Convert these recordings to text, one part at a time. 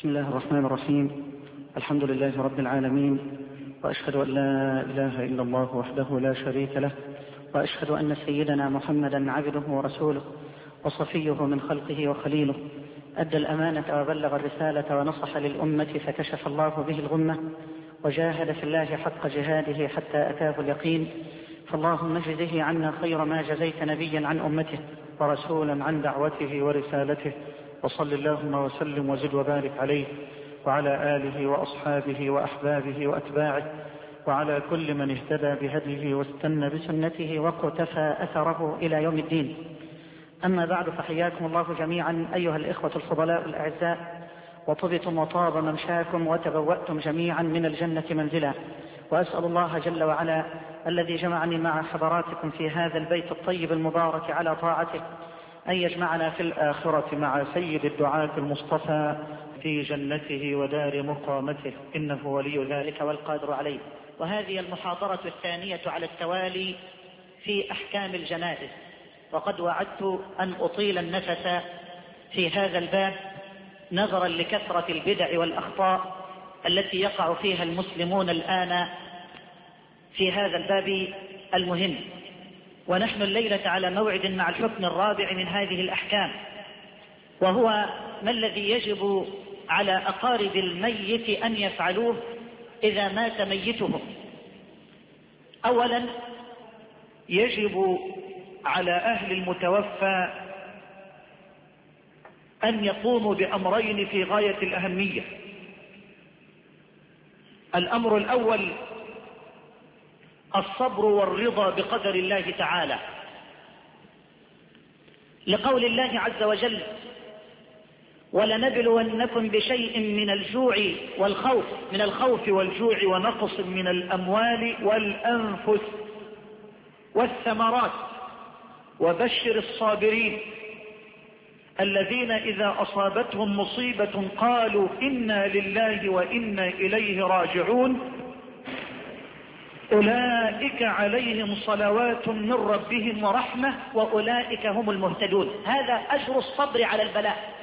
بسم الله الرحمن الرحيم. الحمد لله رب العالمين، وأشهد أن لا إله إلا الله وحده لا شريك له، وأشهد أن سيدنا محمدا عبده ورسوله وصفيه من خلقه وخليله، أدى الأمانة وبلغ الرسالة ونصح للأمة فكشف الله به الغمة، وجاهد في الله حق جهاده حتى أتاه اليقين. فاللهم اجزه عنا خير ما جزيت نبيا عن أمته ورسولا عن دعوته ورسالته، وصل اللهم وسلم وزد وبارك عليه وعلى آله وأصحابه وأحبابه وأتباعه وعلى كل من اهتدى بهديه واستنى بسنته واقتفى أثره إلى يوم الدين. أما بعد، فحياكم الله جميعا أيها الإخوة الفضلاء الأعزاء، وطبتم وطاب ممشاكم وتبوأتم جميعا من الجنة منزلا. وأسأل الله جل وعلا الذي جمعني مع حضراتكم في هذا البيت الطيب المبارك على طاعته أن يجمعنا في الآخرة مع سيد الدعاة المصطفى في جنته ودار مقامته، إنه ولي ذلك والقادر عليه. وهذه المحاضرة الثانية على التوالي في أحكام الجنائز، وقد وعدت أن أطيل النفس في هذا الباب نظرا لكثرة البدع والأخطاء التي يقع فيها المسلمون الآن في هذا الباب المهم. ونحن الليلة على موعد مع الحكم الرابع من هذه الأحكام، وهو ما الذي يجب على أقارب الميت أن يفعلوه إذا مات ميتهم. أولا، يجب على أهل المتوفى أن يقوموا بأمرين في غاية الأهمية. الأمر الأول الصبر والرضا بقدر الله تعالى، لقول الله عز وجل: ولنبلونكم بشيء من الجوع والخوف، من الخوف والجوع ونقص من الأموال والأنفس والثمرات وبشر الصابرين الذين إذا أصابتهم مصيبة قالوا إنا لله وإنا إليه راجعون أولئك عليهم صلوات من ربهم ورحمة وأولئك هم المهتدون. هذا أجر الصبر على البلاء.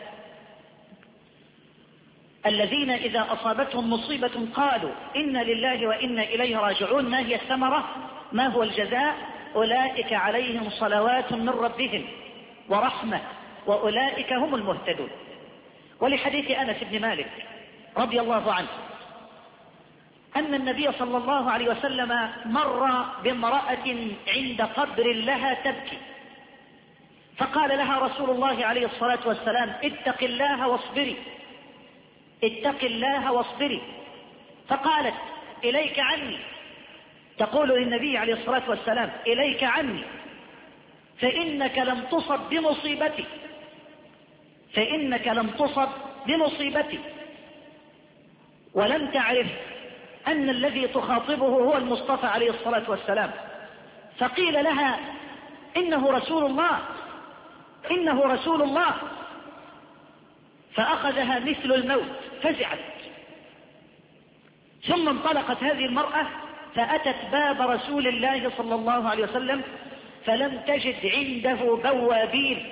الذين إذا أصابتهم مصيبة قالوا إنا لله وإنا إليه راجعون. ما هي الثمرة؟ ما هو الجزاء؟ أولئك عليهم صلوات من ربهم ورحمة وأولئك هم المهتدون. ولحديث أنس بن مالك رضي الله عنه أن النبي صلى الله عليه وسلم مر بامرأة عند قبر لها تبكي، فقال لها رسول الله عليه الصلاة والسلام: اتق الله واصبري، اتق الله واصبري. فقالت: إليك عني، تقول للنبي عليه الصلاة والسلام: إليك عني، فإنك لم تصب بمصيبتي، فإنك لم تصب بمصيبتي. ولم تعرف أن الذي تخاطبه هو المصطفى عليه الصلاة والسلام. فقيل لها: إنه رسول الله، إنه رسول الله. فأخذها مثل الموت، فزعت. ثم انطلقت هذه المرأة فأتت باب رسول الله صلى الله عليه وسلم فلم تجد عنده بوابين،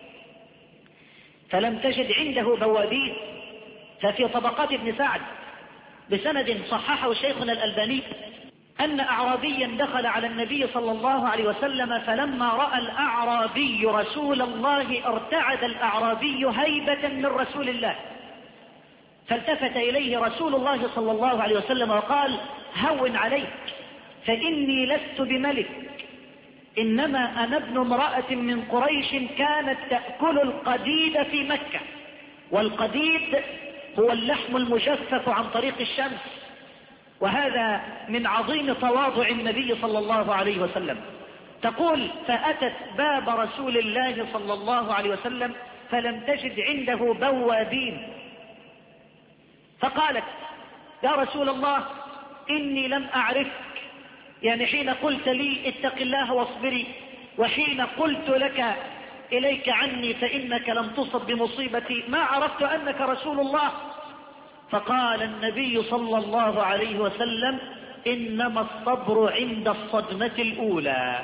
فلم تجد عنده بوابين. ففي طبقات ابن سعد بسند صححه شيخنا الألباني أن أعرابيا دخل على النبي صلى الله عليه وسلم، فلما رأى الأعرابي رسول الله ارتعد الأعرابي هيبة من رسول الله، فالتفت إليه رسول الله صلى الله عليه وسلم وقال: هون عليك، فإني لست بملك، إنما أنا ابن امرأة من قريش كانت تأكل القديد في مكة. والقديد هو اللحم المجفف عن طريق الشمس، وهذا من عظيم تواضع النبي صلى الله عليه وسلم. تقول: فأتت باب رسول الله صلى الله عليه وسلم فلم تجد عنده بوابين، فقالت: يا رسول الله، إني لم أعرفك، يعني حين قلت لي اتق الله واصبري، وحين قلت لك إليك عني فإنك لم تصب بمصيبتي، ما عرفت أنك رسول الله. فقال النبي صلى الله عليه وسلم: إنما الصبر عند الصدمة الأولى،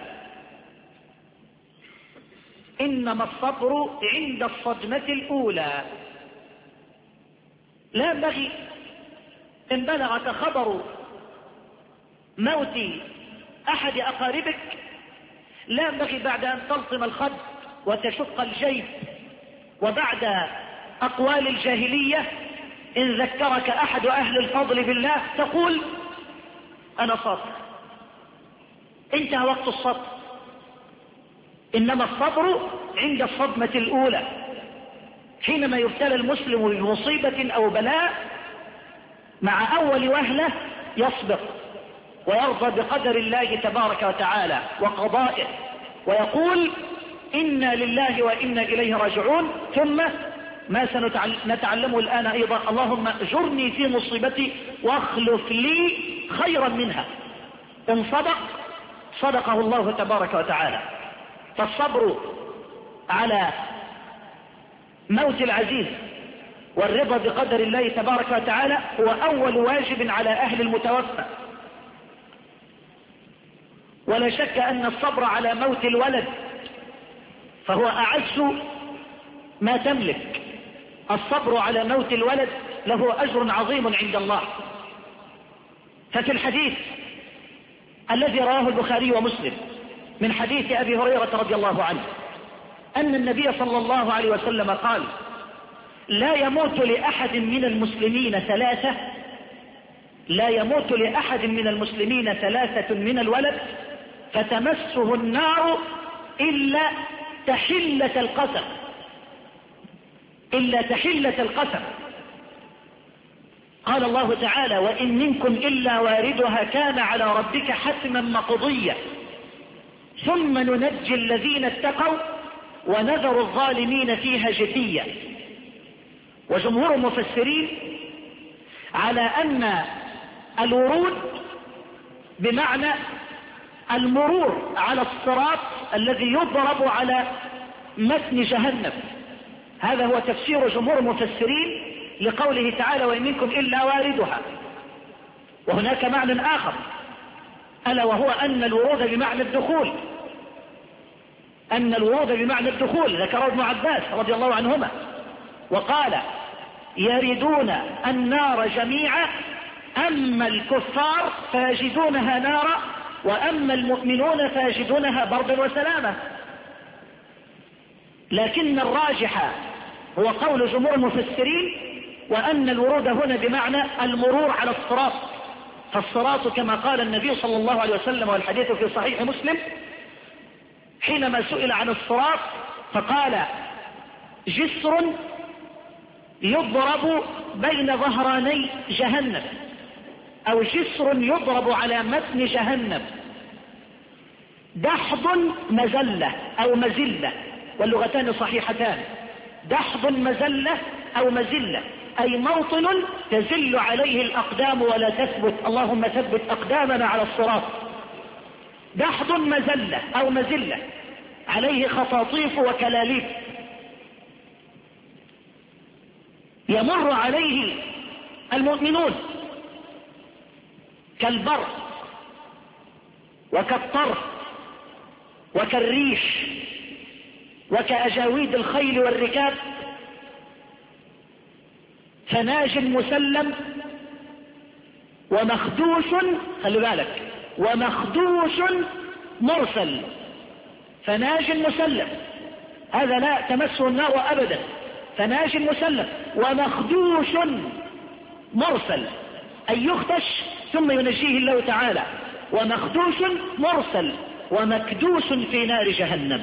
إنما الصبر عند الصدمة الأولى. لا ينبغي إن بلغك خبر موت أحد أقاربك، لا ينبغي بعد أن تلطم الخد وتشق الجيب وبعد أقوال الجاهلية إن ذكرك أحد أهل الفضل بالله تقول أنا صابر. انتهى وقت الصبر. إنما الصبر عند الصدمة الأولى، حينما يبتلى المسلم بمصيبة أو بلاء مع أول وهلة يصبر ويرضى بقدر الله تبارك وتعالى وقضائه ويقول إنا لله وإنا إليه راجعون. ثم ما سنتعلمه الآن أيضا، اللهم اجرني في مصيبتي واخلف لي خيرا منها. إن صدقه الله تبارك وتعالى. فالصبر على موت العزيز والرضا بقدر الله تبارك وتعالى هو أول واجب على أهل المتوفى. ولا شك أن الصبر على موت الولد فهو أعز ما تملك. الصبر على موت الولد له أجر عظيم عند الله. ففي الحديث الذي رواه البخاري ومسلم من حديث أبي هريرة رضي الله عنه أن النبي صلى الله عليه وسلم قال لا يموت لأحد من المسلمين ثلاثة، لا يموت لأحد من المسلمين ثلاثة من الولد فتمسه النار إلا تحلة القسم، إلا تحلة القسم. قال الله تعالى وإن منكم إلا واردها كان على ربك حتما مقضيا ثم ننجي الذين اتقوا ونذر الظالمين فيها جثيا. وجمهور المفسرين على أن الورود بمعنى المرور على الصراط الذي يضرب على متن جهنم. هذا هو تفسير جمهور المفسرين لقوله تعالى وإن منكم إلا واردها. وهناك معنى آخر ألا وهو أن الورود بمعنى الدخول، أن الورود بمعنى الدخول ذكره ابن عباس رضي الله عنهما وقال يردون النار جميعا أما الكفار فيجدونها نارا وأما المؤمنون فيجدونها بردا وسلاما. لكن الراجح هو قول جمهور المفسرين وأن الورود هنا بمعنى المرور على الصراط. فالصراط كما قال النبي صلى الله عليه وسلم والحديث في صحيح مسلم حينما سئل عن الصراط فقال جسر يضرب بين ظهراني جهنم أو جسر يضرب على متن جهنم دحض مزلة أو مزلة، واللغتان صحيحتان. دحض مزلة أو مزلة أي موطن تزل عليه الأقدام ولا تثبت، اللهم ثبت أقدامنا على الصراط. دحض مزلة أو مزلة عليه خطاطيف وكلاليب يمر عليه المؤمنون كالبرق وكالطرف وكالريش وكأجاويد الخيل والركاب، فناج مسلم ومخدوش، خلي بالك، ومخدوش مرسل. فناج مسلم هذا لا تمسه النار أبدا، فناج مسلم ومخدوش مرسل أي يخدش ثم ينجيه الله تعالى، ومخدوش مرسل ومكدوس في نار جهنم.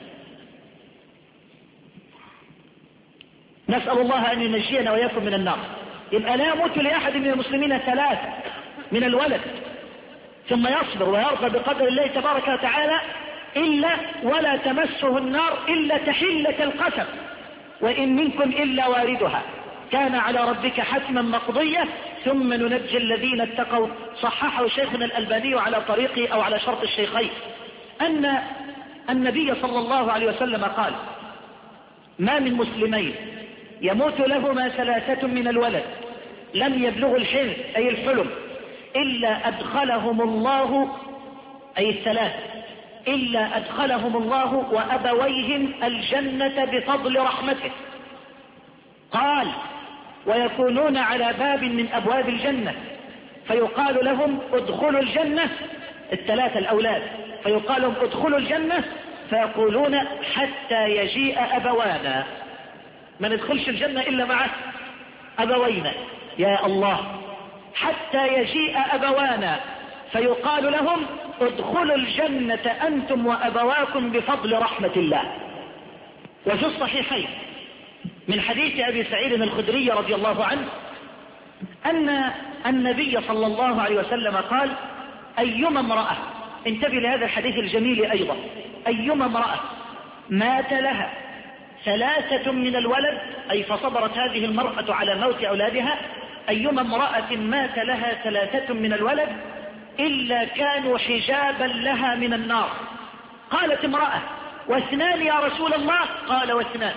نسأل الله أن ينجينا ويكون من النار. يبقى لا يموت لأحد من المسلمين ثلاثة من الولد ثم يصبر ويرضى بقدر الله تبارك وتعالى إلا ولا تمسه النار إلا تحلة القسم وإن منكم إلا واردها كان على ربك حتما مقضية ثم ننجي الذين اتقوا. صححه شيخنا الألباني على طريقه أو على شرط الشيخين أن النبي صلى الله عليه وسلم قال ما من مسلمين يموت لهما ثلاثة من الولد لم يبلغوا الحلم أي الحلم إلا أدخلهم الله، أي الثلاث، إلا أدخلهم الله وأبويهم الجنة بفضل رحمته. قال ويكونون على باب من أبواب الجنة، فيقال لهم ادخلوا الجنة، الثلاثة الأولاد، فيقال لهم ادخلوا الجنة، فيقولون حتى يجيء أبوانا، ما ندخلش الجنة إلا مع أبوينا، يا الله، حتى يجيء أبوانا، فيقال لهم ادخلوا الجنة أنتم وأبواكم بفضل رحمة الله. وفي الصحيحين من حديث أبي سعيد الخدري رضي الله عنه أن النبي صلى الله عليه وسلم قال: أيما امرأة، انتبه لهذا الحديث الجميل أيضا، أيما امرأة مات لها 3 من الولد، أي فصبرت هذه المرأة على موت أولادها، أيما امرأة مات لها 3 من الولد إلا كانوا حجابا لها من النار. قالت امرأة: و2 يا رسول الله؟ قال: و2.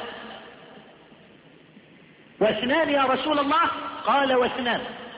و2 يا رسول الله؟ قال: و2.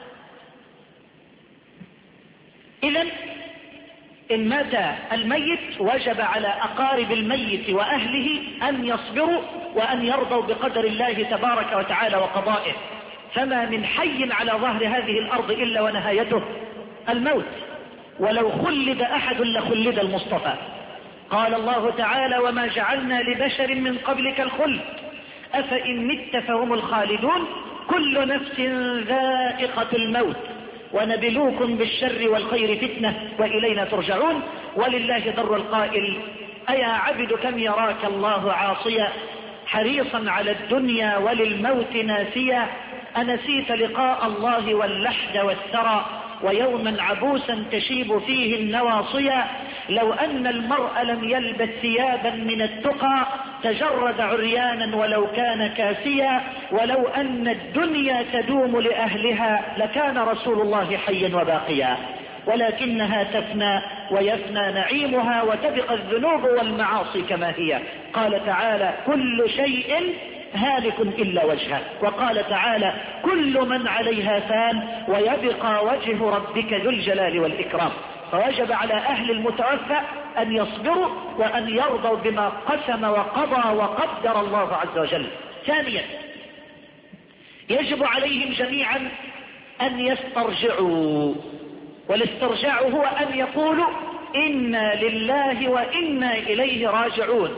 إذن إن مات الميت وجب على أقارب الميت وأهله أن يصبروا وأن يرضوا بقدر الله تبارك وتعالى وقضائه، فما من حي على ظهر هذه الأرض إلا ونهايته الموت، ولو خلد أحد لخلد المصطفى. قال الله تعالى: وما جعلنا لبشر من قبلك الخلد أفإن مت فهم الخالدون كل نفس ذائقة الموت ونبلوكم بالشر والخير فتنة وإلينا ترجعون. ولله در القائل: أيا عبد كم يراك الله عاصيا حريصا على الدنيا وللموت ناسيا، أنسيت لقاء الله واللحد والثرى ويوما عبوسا تشيب فيه النواصيا، لو أن المرء لم يلبس ثيابا من التقى تجرد عريانا ولو كان كاسيا، ولو أن الدنيا تدوم لأهلها لكان رسول الله حيا وباقيا، ولكنها تفنى ويفنى نعيمها وتبقى الذنوب والمعاصي كما هي. قال تعالى: كل شيء هالك إلا وجهه، وقال تعالى: كل من عليها فان ويبقى وجه ربك ذو الجلال والإكرام. فوجب على أهل المتوفى أن يصبروا وأن يرضوا بما قسم وقضى وقدر الله عز وجل. ثانيا، يجب عليهم جميعا أن يسترجعوا، والاسترجاع هو أن يقولوا: إنا لله وإنا إليه راجعون.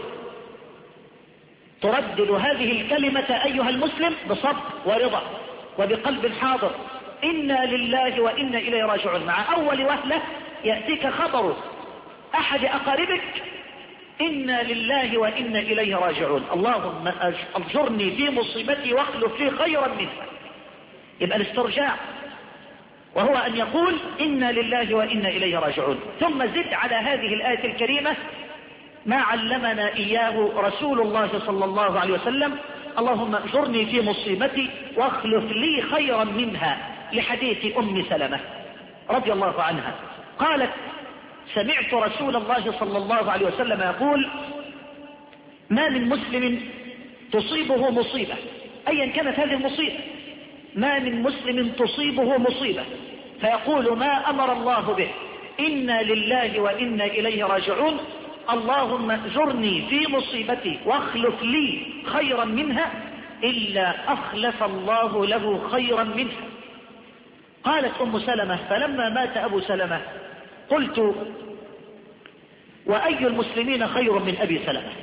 تردد هذه الكلمة أيها المسلم بصبر ورضا وبقلب حاضر، إنا لله وإنا إليه راجعون. مع أول وهلة يأتيك خبر أحد أقاربك: إنا لله وإنا إليه راجعون، اللهم أجرني في مصيبتي واخلف لي خيرا منها. يبقى الاسترجاع وهو أن يقول: إنا لله وإنا إليه راجعون. ثم زد على هذه الآية الكريمة ما علمنا إياه رسول الله صلى الله عليه وسلم: اللهم اجرني في مصيبتي واخلف لي خيرا منها، لحديث أم سلمة رضي الله عنها قالت: سمعت رسول الله صلى الله عليه وسلم يقول: ما من مسلم تصيبه مصيبة، أيا كانت هذه المصيبة، ما من مسلم تصيبه مصيبة فيقول ما أمر الله به إنا لله وإنا إليه راجعون، اللهم اجرني في مصيبتي واخلف لي خيرا منها، إلا أخلف الله له خيرا منها. قالت أم سلمة: فلما مات أبو سلمة قلت: وأي المسلمين خير من أبي سلمة؟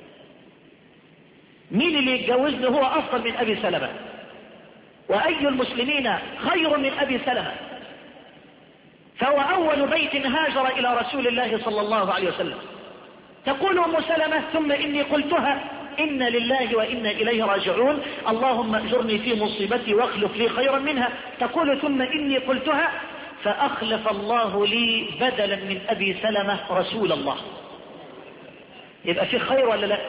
مين اللي يتجوزني هو أفضل من أبي سلمة؟ وأي المسلمين خير من أبي سلمة؟ فهو أول بيت هاجر إلى رسول الله صلى الله عليه وسلم. تقول أم سلمة: ثم إني قلتها إنا لله وإنا إليه راجعون، اللهم اجرني في مصيبتي واخلف لي خيرا منها. تقول: ثم إني قلتها فأخلف الله لي بدلا من أبي سلمة رسول الله. يبقى في خير ولا لا؟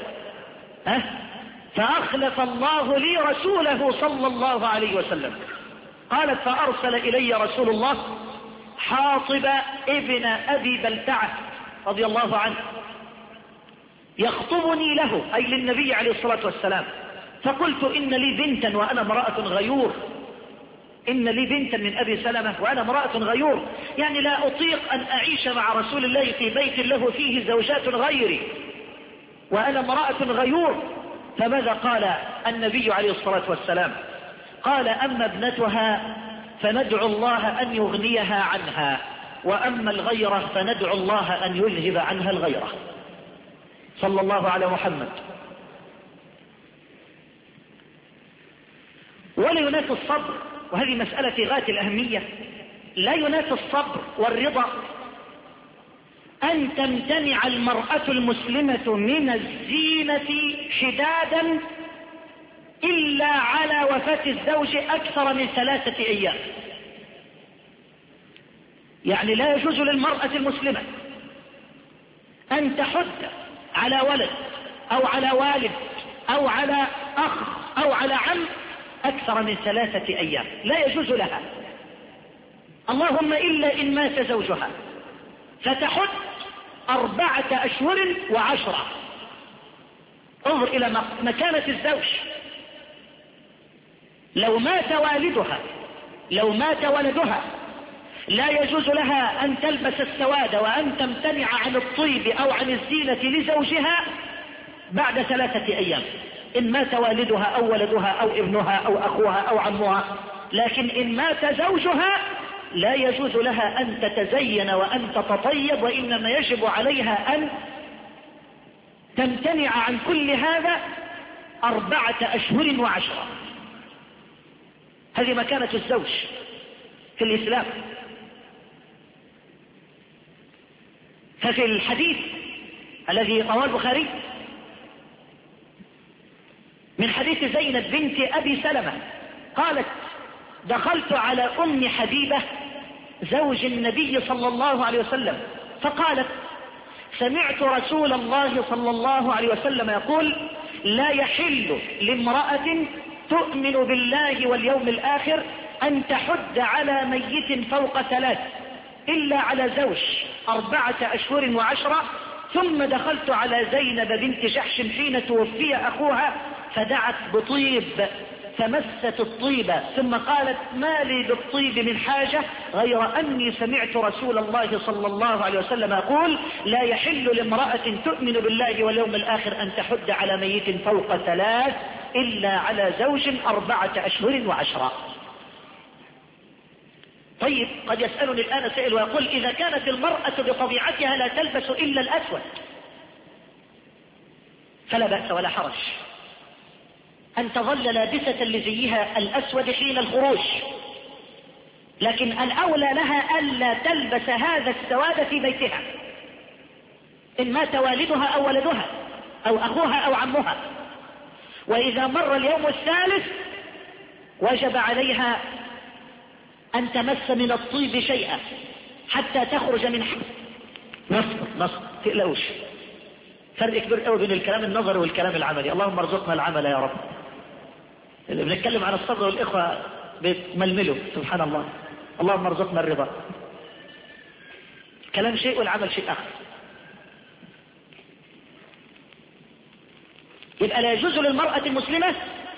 فأخلف الله لي رسوله صلى الله عليه وسلم. قالت: فأرسل إلي رسول الله حاطب ابن أبي بلتعة رضي الله عنه يخطبني له، أي للنبي عليه الصلاة والسلام. فقلت: إن لي بنتا وأنا امرأة غيور، إن لي بنتا من أبي سلمة وأنا امرأة غيور، يعني لا أطيق أن أعيش مع رسول الله في بيت له فيه زوجات غيري وأنا امرأة غيور. فماذا قال النبي عليه الصلاة والسلام؟ قال أما ابنتها فندعو الله أن يغنيها عنها، وأما الغيرة فندعو الله أن يذهب عنها الغيرة. صلى الله على محمد. ولا ينافي الصبر، وهذه مسألة في غاية الأهمية، لا ينافي الصبر والرضا أن تمتنع المرأة المسلمة من الزينة حدادا إلا على وفاة الزوج أكثر من 3 أيام. يعني لا يجوز للمرأة المسلمة أن تحد على ولد أو على والد أو على أخ أو على عم أكثر من 3 أيام، لا يجوز لها، اللهم إلا إن مات زوجها، فتحد 4 أشهر و10. انظر إلى مكانة الزوج. لو مات والدها، لو مات ولدها، لا يجوز لها أن تلبس السواد وأن تمتنع عن الطيب أو عن الزينة لزوجها بعد 3 أيام، إن مات والدها أو ولدها أو ابنها أو أخوها أو عمها. لكن إن مات زوجها لا يجوز لها أن تتزين وأن تتطيب، وإنما يجب عليها أن تمتنع عن كل هذا 4 أشهر و10. هذه مكانة الزوج في الإسلام. ففي الحديث الذي رواه البخاري من حديث زينب بنت أبي سلمة قالت: دخلت على أم حبيبة زوج النبي صلى الله عليه وسلم فقالت: سمعت رسول الله صلى الله عليه وسلم يقول: لا يحل لامرأة تؤمن بالله واليوم الآخر أن تحد على ميت فوق 3 إلا على زوج 4 أشهر و10. ثم دخلت على زينب بنت جحش حين توفي أخوها فدعت بطيب فمست الطيب ثم قالت: ما لي بالطيب من حاجة غير أني سمعت رسول الله صلى الله عليه وسلم يقول: لا يحل لامرأة تؤمن بالله واليوم الآخر أن تحد على ميت فوق 3 إلا على زوج 4 أشهر و10. طيب، قد يسألني الآن سائل ويقول: إذا كانت المرأة بطبيعتها لا تلبس إلا الأسود فلا بأس ولا حرج أن تظل لابسة لزيها الأسود حين الخروج، لكن الأولى لها ألا تلبس هذا السواد في بيتها إن مات والدها أو ولدها أو أخوها أو عمها. وإذا مر اليوم الثالث وجب عليها أن تمس من الطيب شيئا حتى تخرج من نصر تقلقوش. فرق كبير قوي بين الكلام النظري والكلام العملي. اللهم ارزقنا العمل يا رب. اللي بنتكلم عن الصبر والإخوة بيتململوا سبحان الله. اللهم ارزقنا الرضا. كلام شيء والعمل شيء آخر. يبقى لا يجوز للمرأة المسلمة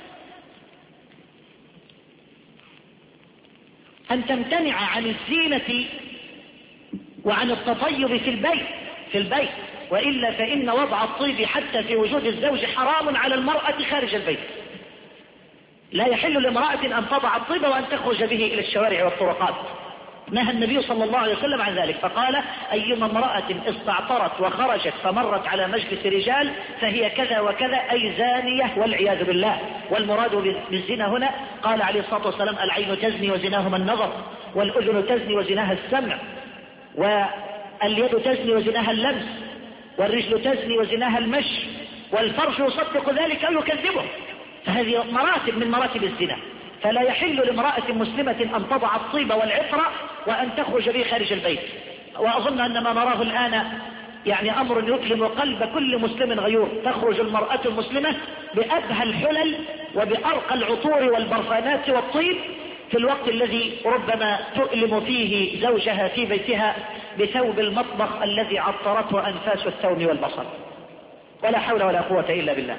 أن تمتنع عن الزينة وعن التطيب في البيت، وإلا فإن وضع الطيب حتى في وجود الزوج حرام على المرأة خارج البيت. لا يحل لامرأة أن تضع الطيب وأن تخرج به إلى الشوارع والطرقات. نهى النبي صلى الله عليه وسلم عن ذلك فقال: أيما امرأة استعطرت وخرجت فمرت على مجلس رجال فهي كذا وكذا، أي زانية والعياذ بالله. والمراد بالزنا هنا قال عليه الصلاة والسلام: العين تزني وزناهما النظر، والأذن تزني وزناها السمع، واليد تزني وزناها اللمس، والرجل تزني وزناها المشي، والفرج يصدق ذلك أو يكذبه. فهذه مراتب من مراتب الزنا. فلا يحل لامرأة مسلمة أن تضع الطيب والعطر وأن تخرج به خارج البيت. وأظن أن ما نراه الآن يعني أمر يكلم قلب كل مسلم غيور. تخرج المرأة المسلمة بأبهى الحلل وبأرقى العطور والبرفانات والطيب في الوقت الذي ربما تؤلم فيه زوجها في بيتها بثوب المطبخ الذي عطرته أنفاس الثوم والبصل. ولا حول ولا قوة إلا بالله.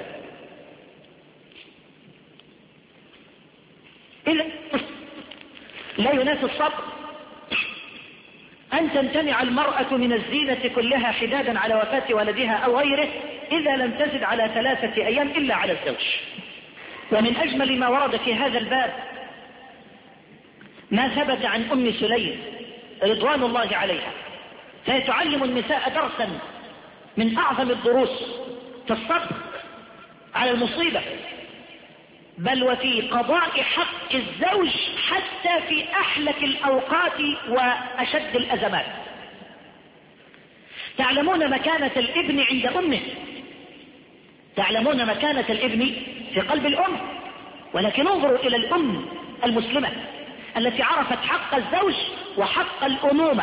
إذا لا ينافي الصبر أن تمتنع المرأة من الزينة كلها حدادا على وفاة ولدها أو غيره إذا لم تزد على 3 أيام إلا على الزوج. ومن أجمل ما ورد في هذا الباب ما ثبت عن أم سليم رضوان الله عليها، فهي تعلم النساء درسا من أعظم الدروس في الصبر على المصيبة، بل وفي قضاء حق الزوج حتى في أحلك الأوقات وأشد الأزمات. تعلمون مكانة الابن عند أمه، تعلمون مكانة الابن في قلب الأم، ولكن انظروا إلى الأم المسلمة التي عرفت حق الزوج وحق الأمومة.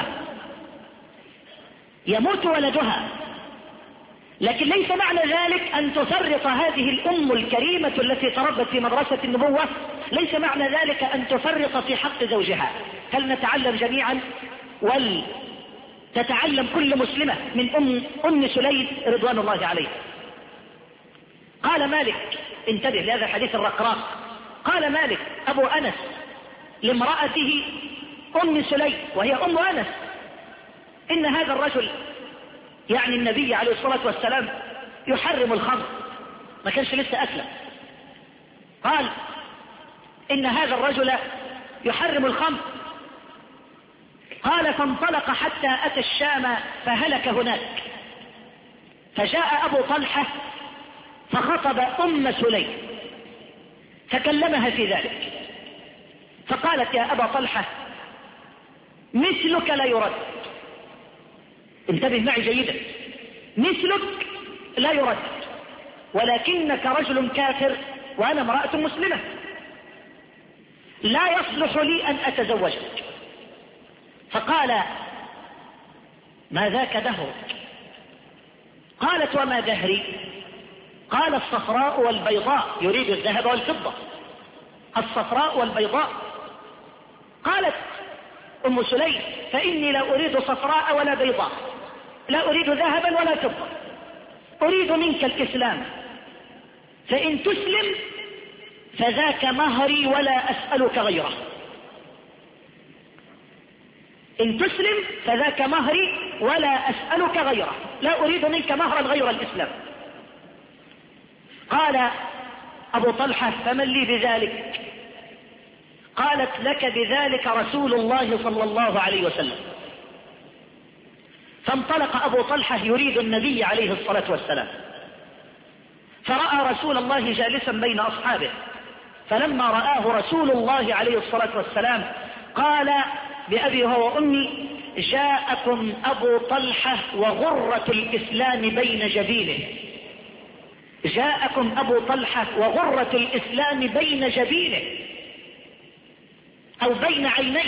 يموت ولدها، لكن ليس معنى ذلك أن تفرط هذه الأم الكريمة التي تربت في مدرسة النبوة، ليس معنى ذلك أن تفرط في حق زوجها. هل نتعلم جميعا ولتتعلم كل مسلمة من أم سليم رضوان الله عليها. قال مالك، انتبه لهذا الحديث الرقراق، قال مالك أبو أنس لامرأته أم سليم وهي أم أنس: إن هذا الرجل، يعني النبي عليه الصلاة والسلام، يحرم الخمر، ما كانش لسه أكله. قال: إن هذا الرجل يحرم الخمر. قال: فانطلق حتى أتى الشام فهلك هناك، فجاء أبو طلحة فخطب أم سليم فكلمها في ذلك، فقالت: يا أبا طلحة، مثلك لا يرد. انتبه معي جيدا، مثلك لا يرد، ولكنك رجل كافر وأنا امرأة مسلمة، لا يصلح لي أن أتزوجك. فقال: ما ذاك دهرك؟ قالت: وما دهري؟ قال: الصفراء والبيضاء، يريد الذهب والفضة، الصفراء والبيضاء. قالت أم سليم: فإني لا أريد صفراء ولا بيضاء، لا أريد ذهبا ولا فضة، أريد منك الإسلام، فإن تسلم فذاك مهري ولا أسألك غيره. إن تسلم فذاك مهري ولا أسألك غيره، لا أريد منك مهرا غير الإسلام. قال أبو طلحة: فمن لي بذلك؟ قالت: لك بذلك رسول الله صلى الله عليه وسلم. فانطلق أبو طلحة يريد النبي عليه الصلاة والسلام، فرأى رسول الله جالسا بين أصحابه، فلما رآه رسول الله عليه الصلاة والسلام قال بأبي هو وأمي: جاءكم أبو طلحة وغرة الإسلام بين جبينه، جاءكم أبو طلحة وغرة الإسلام بين جبينه أو بين عينيه.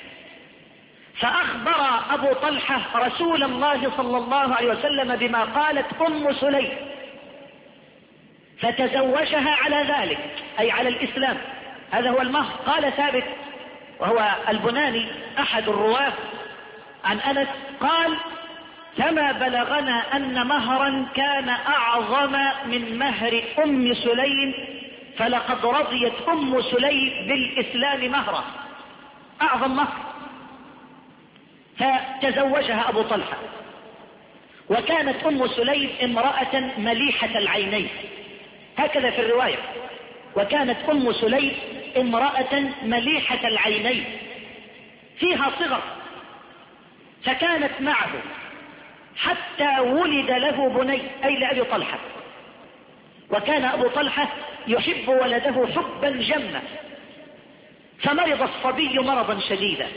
فأخبر أبو طلحة رسول الله صلى الله عليه وسلم بما قالت أم سليم، فتزوجها على ذلك، أي على الإسلام. هذا هو المهر. قال ثابت وهو البناني أحد الرواة عن أنس قال: فما بلغنا أن مهرا كان أعظم من مهر أم سليم، فلقد رضيت أم سليم بالإسلام مهرا، أعظم مهر. فتزوجها أبو طلحة، وكانت أم سليم امرأة مليحة العينين، هكذا في الرواية، وكانت أم سليم امرأة مليحة العينين فيها صغر، فكانت معه حتى ولد له بني، أي لأبي طلحة. وكان أبو طلحة يحب ولده حبا جما، فمرض الصبي مرضا شديدا،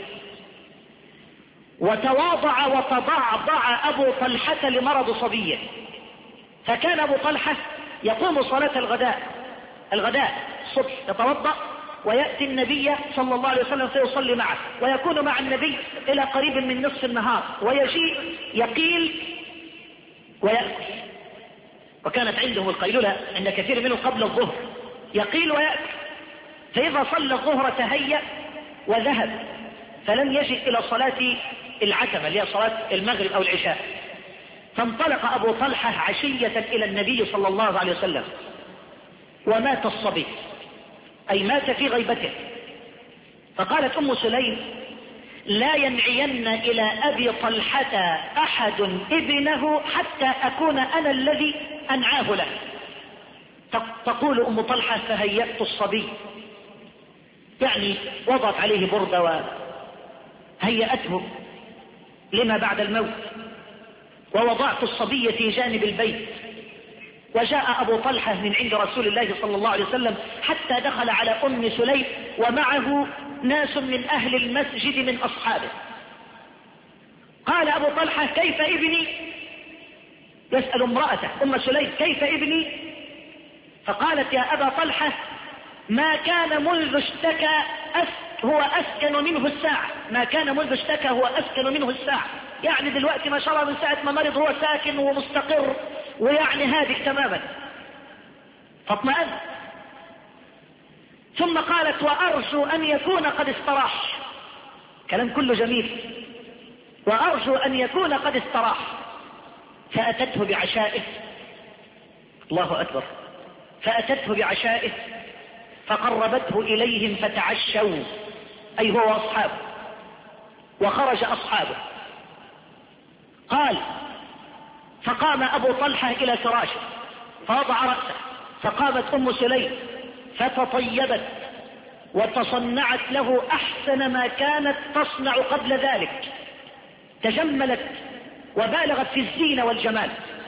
وتواضع وتضعضع أبو طلحة لمرض صبيه، فكان أبو طلحة يقوم صلاة الغداء الصبح، يتوضأ ويأتي النبي صلى الله عليه وسلم فيصلي معه، ويكون مع النبي إلى قريب من نصف النهار، ويجيء يقيل ويأكل، وكانت عندهم القيلولة عند كثير منهم قبل الظهر، يقيل ويأكل. فإذا صلى الظهر تهيأ وذهب، فلم يجد إلى صلاة العتمة اللي هي صلاة المغرب أو العشاء، فانطلق أبو طلحة عشية إلى النبي صلى الله عليه وسلم، ومات الصبي، أي مات في غيبته. فقالت أم سليم: لا ينعين إلى أبي طلحة أحد ابنه حتى أكون أنا الذي أنعاه له. تقول أم طلحة: فهيأت الصبي يعني وضعت عليه بردة وهيأته لما بعد الموت، ووضعت الصبي في جانب البيت، وجاء أبو طلحة من عند رسول الله صلى الله عليه وسلم حتى دخل على أم سليم ومعه ناس من أهل المسجد من أصحابه. قال أبو طلحة: كيف ابني؟ يسأل امرأته أم سليم: كيف ابني؟ فقالت: يا أبا طلحة ما كان منذ اشتكى هو أسكن منه الساعة، ما كان منذ اشتكى هو أسكن منه الساعة، يعني دلوقتي ما شاء الله من ساعة ما مرض هو ساكن ومستقر ويعني هادئ تماما. فاطمأن. ثم قالت: وأرجو أن يكون قد استراح. كلام كله جميل. وأرجو أن يكون قد استراح. فأتته بعشائه. الله أكبر. فأتته بعشائه فقربته إليهم فتعشوا، أي هو وأصحابه، وخرج أصحابه. قال: فقام أبو طلحة إلى فراشه فوضع رأسه، فقامت أم سليم فتطيبت وتصنعت له أحسن ما كانت تصنع قبل ذلك، تجملت وبالغت في الزينة والجمال.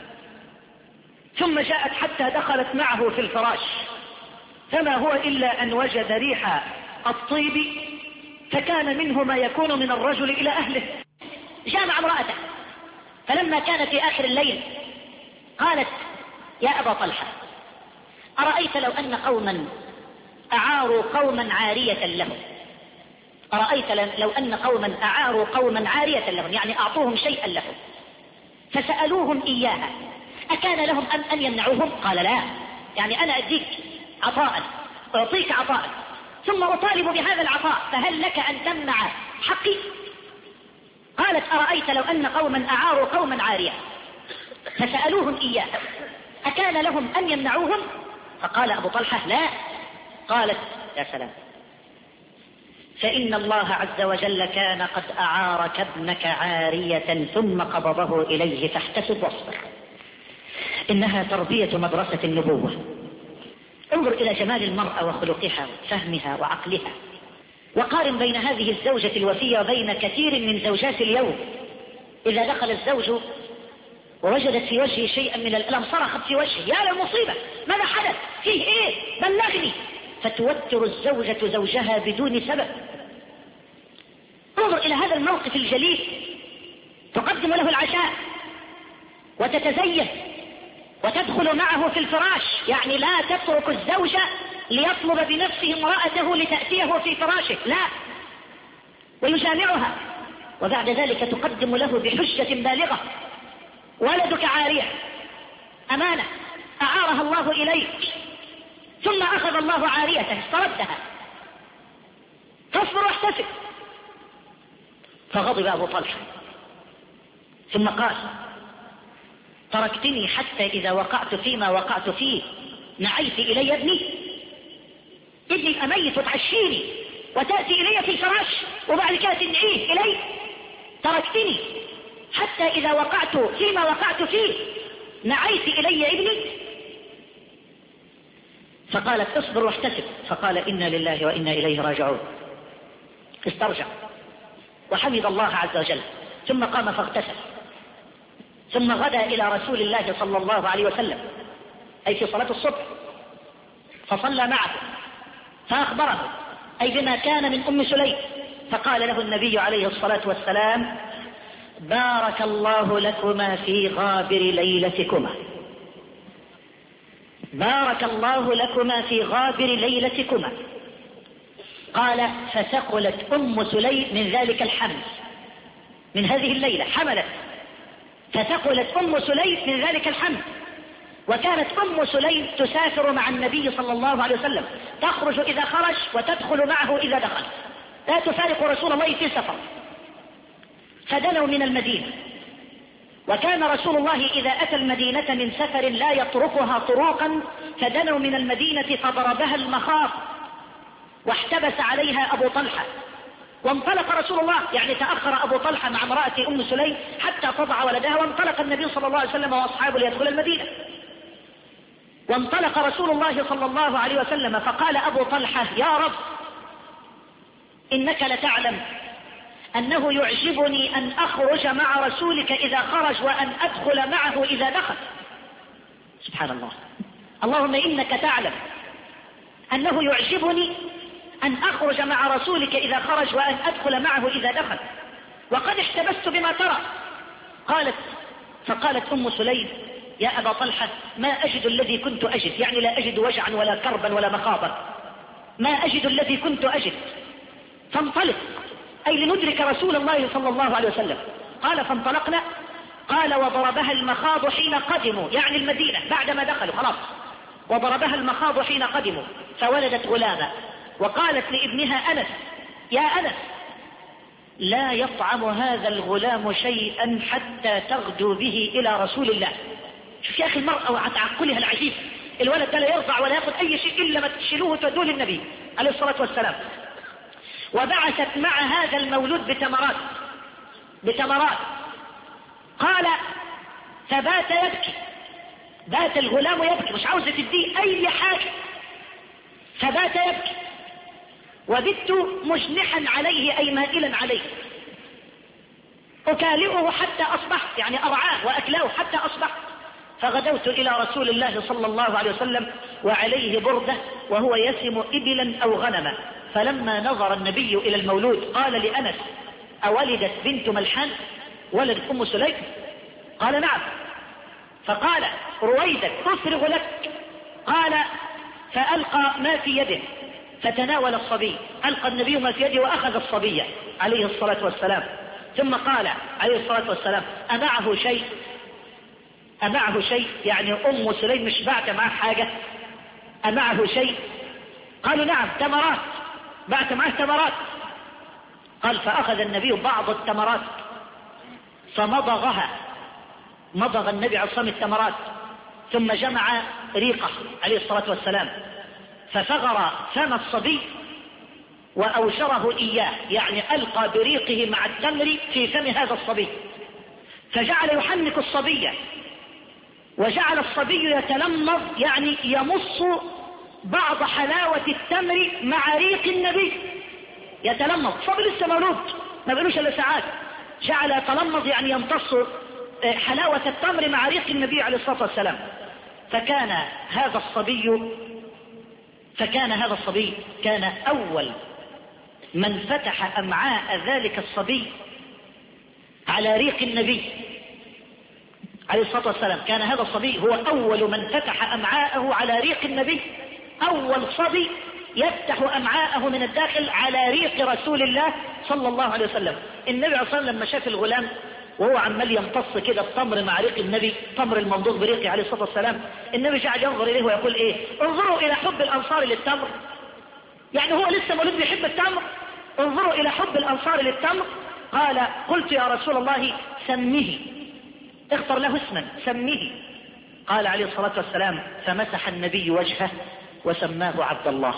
ثم جاءت حتى دخلت معه في الفراش، فما هو إلا أن وجد ريح الطيب، فكان منه ما يكون من الرجل إلى أهله. جامع امرأته، فلما كان في آخر الليل قالت: يا أبا طلحة أرأيت لو أن قوما أعاروا قوما عارية لهم، أرأيت لو أن قوما أعاروا قوما عارية لهم، يعني أعطوهم شيئا لهم فسألوهم إياها، أكان لهم أن يمنعوهم؟ قال: لا، يعني أنا أديك عطاء، أعطيك عطاء ثم أطالب بهذا العطاء، فهل لك أن تمنع حقي؟ قالت: أرأيت لو أن قوما أعاروا قوما عارية فسألوهم إياها، أكان لهم أن يمنعوهم؟ فقال أبو طلحة: لا. قالت: يا سلام، فإن الله عز وجل كان قد أعارك ابنك عارية ثم قبضه إليه فاحتسب واصبر. إنها تربية مدرسة النبوة. انظر إلى جمال المرأة وخلقها وفهمها وعقلها، وقارن بين هذه الزوجة الوفية وبين كثير من زوجات اليوم. إذا دخل الزوج ووجدت في وجهه شيئا من الألم صرخت في وجهه: يا للمصيبة، ماذا حدث؟ فيه إيه؟ بلغني. فتوتر الزوجة زوجها بدون سبب. انظر إلى هذا الموقف الجليل، تقدم له العشاء وتتزين وتدخل معه في الفراش، يعني لا تترك الزوجة ليطلب بنفسه امرأته لتأتيه في فراشه، لا، ويجامعها، وبعد ذلك تقدم له بحجة بالغة: ولدك عارية، أمانة أعارها الله إليك، ثم أخذ الله عاريته استردها، فاصبر واحتسب. فغضب أبو طلحة ثم قال: تركتني حتى إذا وقعت فيما وقعت فيه نعيت إلي ابني الأميت وتعشيني وتأتي إلي في الفراش وبعد كده تدعيه إلي؟ تركتني حتى إذا وقعت فيما وقعت فيه نعيت إلي ابني؟ فقالت: اصبر واحتسب. فقال: إنا لله وإنا إليه راجعون. استرجع وحمد الله عز وجل، ثم قام فاغتسل، ثم غدا إلى رسول الله صلى الله عليه وسلم، أي في صلاة الصبح، فصلى معه فأخبره أي بما كان من أم سليم. فقال له النبي عليه الصلاة والسلام: بارك الله لكما في غابر ليلتكما، بارك الله لكما في غابر ليلتكما. قال: فثقلت أم سليم من ذلك الحمل، من هذه الليلة حملت، فثقلت أم سليم من ذلك الحمل. وكانت أم سليم تسافر مع النبي صلى الله عليه وسلم، تخرج إذا خرج وتدخل معه إذا دخل، لا تفارق رسول الله في سفر. فدنوا من المدينة، وكان رسول الله إذا أتى المدينة من سفر لا يطرقها طروقا، فدنوا من المدينة فضربها المخاض واحتبس عليها أبو طلحة، وانطلق رسول الله، يعني تأخر أبو طلحة مع امرأة أم سليم حتى تضع ولدها، وانطلق النبي صلى الله عليه وسلم وأصحابه ليدخل المدينة. وانطلق رسول الله صلى الله عليه وسلم، فقال أبو طلحة: يا رب، إنك لتعلم أنه يعجبني أن أخرج مع رسولك إذا خرج وأن أدخل معه إذا دخل. سبحان الله. اللهم إنك تعلم أنه يعجبني أن أخرج مع رسولك إذا خرج وأن أدخل معه إذا دخل، وقد احتبست بما ترى. فقالت أم سليم: يا أبا طلحة، ما أجد الذي كنت أجد، يعني لا أجد وجعا ولا كربا ولا مخاضا، ما أجد الذي كنت أجد، فانطلق، أي لندرك رسول الله صلى الله عليه وسلم. قال: فانطلقنا. قال: وضربها المخاض حين قدموا، يعني المدينة بعدما دخلوا خلاص، وضربها المخاض حين قدموا فولدت غلاما، وقالت لابنها أنس: يا أنس، لا يطعم هذا الغلام شيئا حتى تغدو به إلى رسول الله. شوف يا أخي المرأة وتعقلها العجيب، الولد ده لا يرضع ولا يأخذ أي شيء إلا ما تشيلوه وتودوه للنبي عليه الصلاة والسلام. وبعثت مع هذا المولود بتمرات. قال: فبات يبكي، بات الغلام يبكي، مش عاوزة تديه أي حاجة، فبات يبكي. وبت مجنحا عليه، أي مائلا عليه، أكالئه حتى أصبحت، يعني أرعاه وأكلاه حتى أصبحت. فغدوت إلى رسول الله صلى الله عليه وسلم وعليه بردة وهو يسم إبلا أو غنما. فلما نظر النبي إلى المولود قال لأنس: أولدت بنت ملحان، ولدت أم سليم؟ قال: نعم. فقال: رويدك أفرغ لك. قال: فألقى ما في يده فتناول الصبي، ألقى النبي ما في يده وأخذ الصبي عليه الصلاة والسلام. ثم قال عليه الصلاة والسلام: أمعه شيء؟ أمعه شيء يعني أم سليم مش بعت معه حاجة، أمعه شيء؟ قالوا: نعم، تمرات، بعت معه تمرات. قال: فأخذ النبي بعض التمرات فمضغها، مضغ النبي عليه الصلاة والسلام التمرات، ثم جمع ريقه عليه الصلاة والسلام ففغر فم الصبي وأوشره إياه، يعني ألقى بريقه مع التمر في فم هذا الصبي، فجعل يحنك الصبي، وجعل الصبي يتلمض، يعني يمص بعض حلاوة التمر مع ريق النبي، يتلمض. صبي لسه مولود ما بقلوش إلا ساعات، جعل يتلمض يعني يمتص حلاوة التمر مع ريق النبي عليه الصلاة والسلام. فكان هذا الصبي كان أول من فتح أمعاء ذلك الصبي على ريق النبي عليه الصلاة والسلام. كان هذا الصبي هو أول من فتح أمعاءه على ريق النبي، أول صبي يفتح أمعاءه من الداخل على ريق رسول الله صلى الله عليه وسلم. النبي عليه الصلاة والسلام لما شاف الغلام وهو عمال يمتص كده التمر مع ريق النبي، تمر الممضوغ بريقه عليه الصلاة والسلام، النبي جعل ينظر إليه ويقول: إيه؟ انظروا إلى حب الأنصار للتمر، يعني هو لسه مولود بيحب التمر، انظروا إلى حب الأنصار للتمر. قال: قلت يا رسول الله سمه، اختر له اسما، سمه. قال عليه الصلاة والسلام: فمسح النبي وجهه وسماه عبد الله،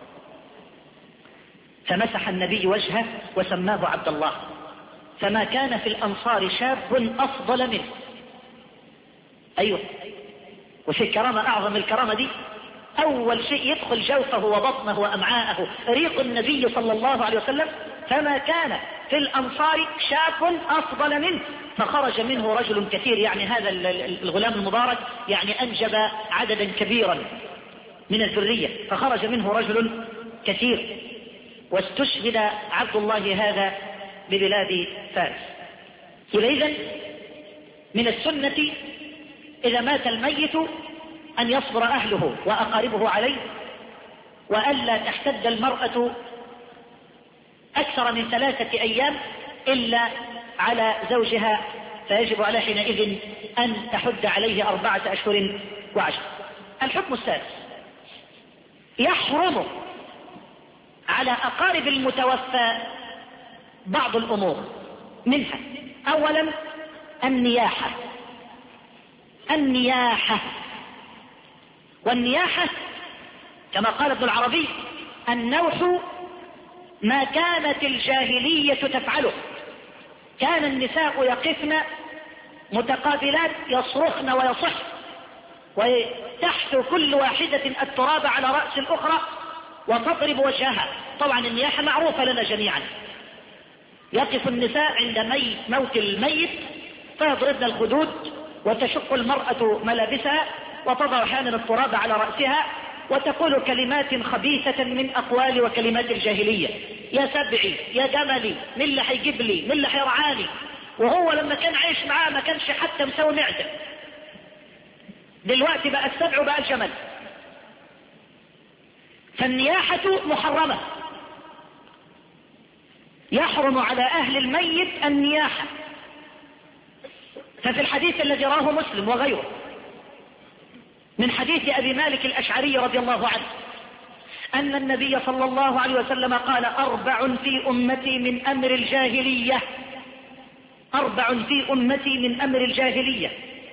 فمسح النبي وجهه وسماه عبد الله، فما كان في الأنصار شاب أفضل منه. أيوه، وفي كرامة أعظم الكرامة دي، أول شيء يدخل جوفه وبطنه وأمعاءه ريق النبي صلى الله عليه وسلم، فما كان في الأنصار شاب أفضل منه، فخرج منه رجل كثير، يعني هذا الغلام المبارك يعني أنجب عددا كبيرا من الذرية، فخرج منه رجل كثير. واستشهد عبد الله هذا ببلاد فارس. إذن من السنة إذا مات الميت أن يصبر أهله وأقاربه عليه، وألا تحتد المرأة أكثر من 3 أيام إلا على زوجها، فيجب على حينئذ أن تحد عليه 4 أشهر و10. الحكم السادس: يحرم على أقارب المتوفى بعض الأمور، منها أولا النياحة. والنياحة كما قال ابن العربي: النوح ما كانت الجاهلية تفعله، كان النساء يقفن متقابلات يصرخن ويصح، وتحث كل واحدة التراب على رأس الأخرى وتضرب وجهها طبعا النياحة معروفة لنا جميعا. يقف النساء عند موت الميت فيضربن الخدود وتشق المرأة ملابسها وتضع أحيانا التراب على رأسها وتقول كلمات خبيثة من أقوال وكلمات الجاهلية. يا سبعي، يا جملي، من اللي هيجيب لي، من اللي هيرعاني. وهو لما كان عايش معاه ما كانش حتى مسوي معدة. دلوقتي بقى السبع وبقى الجمل. فالنياحة محرمة، يحرم على أهل الميت النياحة. ففي الحديث الذي رواه مسلم وغيره من حديث أبي مالك الأشعري رضي الله عنه أن النبي صلى الله عليه وسلم قال: 4 في أمتي من أمر الجاهلية، 4 في أمتي من أمر الجاهلية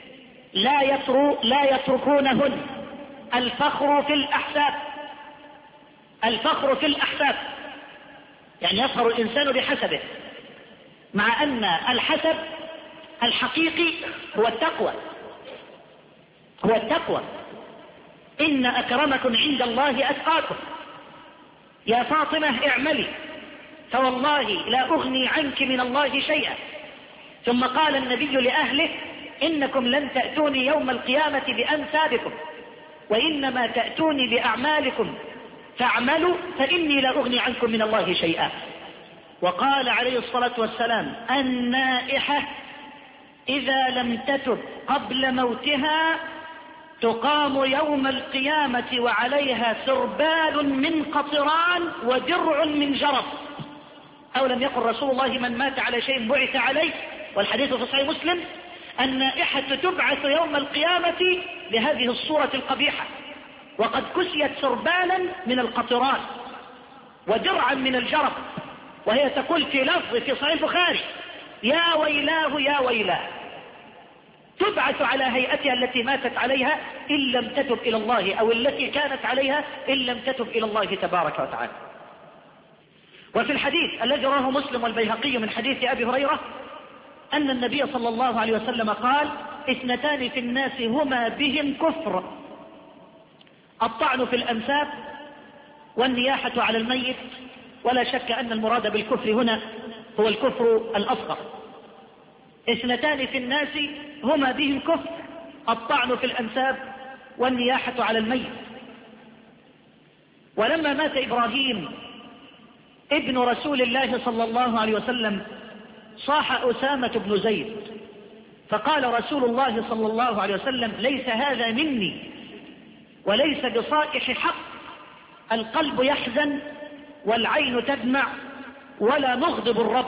لا يتركونهن: الفخر في الأحساب. الفخر في الأحساب يعني يفخر الإنسان بحسبه، مع أن الحسب الحقيقي هو التقوى. هو التقوى. إن أكرمكم عند الله أتقاكم. يا فاطمة اعملي فوالله لا أغني عنك من الله شيئا. ثم قال النبي لأهله: إنكم لن تأتوني يوم القيامة بأنسابكم وإنما تأتوني بأعمالكم فاعملوا فإني لا أغني عنكم من الله شيئا. وقال عليه الصلاة والسلام: النائحة إذا لم تتب قبل موتها تقام يوم القيامة وعليها سربال من قطران ودرع من جرب. أو لم يقل رسول الله: من مات على شيء بعث عليه؟ والحديث في صحيح مسلم: النائحة تبعث يوم القيامة بهذه الصورة القبيحة وقد كسيت سربالا من القطران ودرعا من الجرب. وهي تقول في لفظ في صحيح البخاري: يا ويلاه يا ويلاه. تبعث على هيئتها التي ماتت عليها إن لم تتب إلى الله، أو التي كانت عليها إن لم تتب إلى الله تبارك وتعالى. وفي الحديث الذي رواه مسلم والبيهقي من حديث أبي هريرة أن النبي صلى الله عليه وسلم قال: 2 في الناس هما بهم كفر: الطعن في الأنساب والنياحة على الميت. ولا شك أن المراد بالكفر هنا هو الكفر الأصغر. 2 في الناس هما بهم كفر: الطعن في الأنساب والنياحة على الميت. ولما مات إبراهيم ابن رسول الله صلى الله عليه وسلم صاح أسامة بن زيد، فقال رسول الله صلى الله عليه وسلم: ليس هذا مني وليس بصائح حق، القلب يحزن والعين تدمع ولا نغضب الرب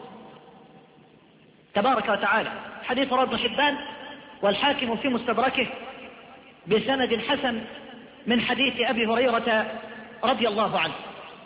تبارك وتعالى. حديث رواه ابن حبان والحاكم في مستدركه بسند حسن من حديث أبي هريرة رضي الله عنه.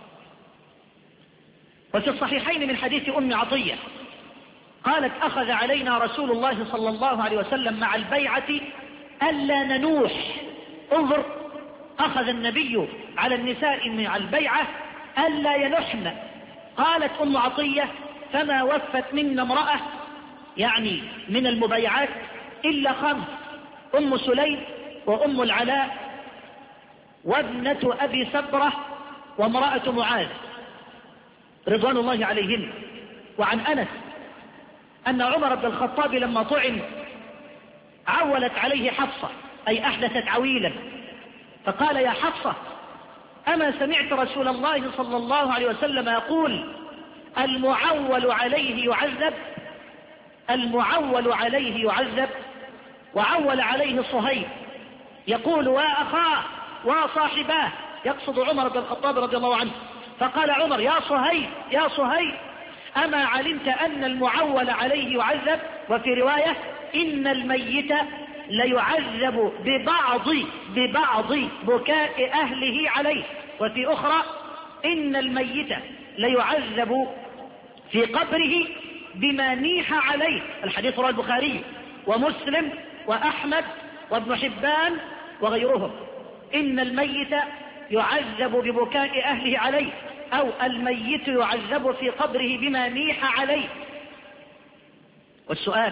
وفي الصحيحين من حديث أم عطية قالت: أخذ علينا رسول الله صلى الله عليه وسلم مع البيعة ألا ننوح. انظر، أخذ النبي على النساء مع البيعة ألا ينحن. قالت أم عطية: فما وفت منا امرأة، يعني من المبيعات، إلا 5: أم سليم وأم العلاء وابنة أبي سبرة وامرأة معاذ رضوان الله عليهن. وعن أنس أن عمر بن الخطاب لما طعن عولت عليه حفصة، أي أحدثت عويلا، فقال: يا حفصة، أما سمعت رسول الله صلى الله عليه وسلم يقول: المعول عليه يعذب؟ المعول عليه يعذب. وعول عليه صهيب يقول: وأخاه وصاحباه، يقصد عمر بن الخطاب رضي الله عنه. فقال عمر: يا صهيب يا صهيب، أما علمت أن المعول عليه يعذب؟ وفي رواية: إن الميت ليعذب ببعض بكاء أهله عليه. وفي أخرى: إن الميت ليعذب في قبره بما نيح عليه. الحديث رواه البخاري ومسلم وأحمد وابن حبان وغيرهم. إن الميت يعذب ببكاء أهله عليه، أو الميت يعذب في قبره بما نيح عليه. والسؤال: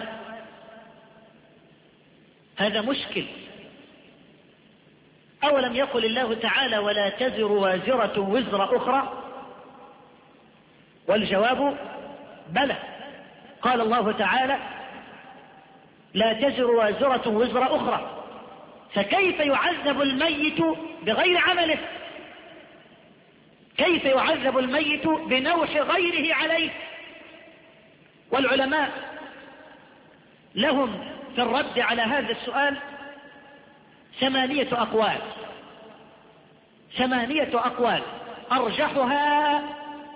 هذا مشكل. أولم يقل الله تعالى: ولا تزر وازرة وزر أخرى؟ والجواب بلى. قال الله تعالى: لا تزر وازرة وزر أخرى. فكيف يعذب الميت بغير عمله؟ كيف يعذب الميت بنوح غيره عليه؟ والعلماء لهم في الرد على هذا السؤال 8 أقوال. 8 أقوال أرجحها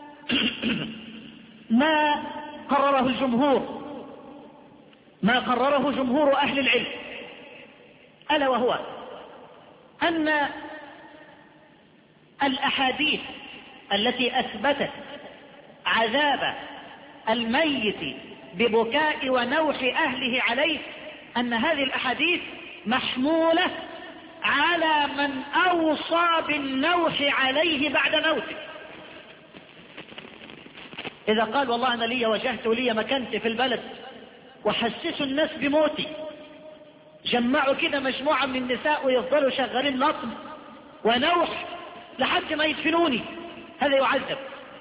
ما قرره الجمهور، ما قرره جمهور أهل العلم، ألا وهو أن الأحاديث التي أثبتت عذاب الميت ببكاء ونوح أهله عليه، أن هذه الأحاديث محمولة على من أوصى بالنوح عليه بعد موته. إذا قال والله أنا لي وجهت ولي مكانتي في البلد وحسسوا الناس بموتي، جمعوا كده مجموعة من النساء ويفضلوا شغالين لطم ونوح لحد ما يدفنوني، هذا يعذب.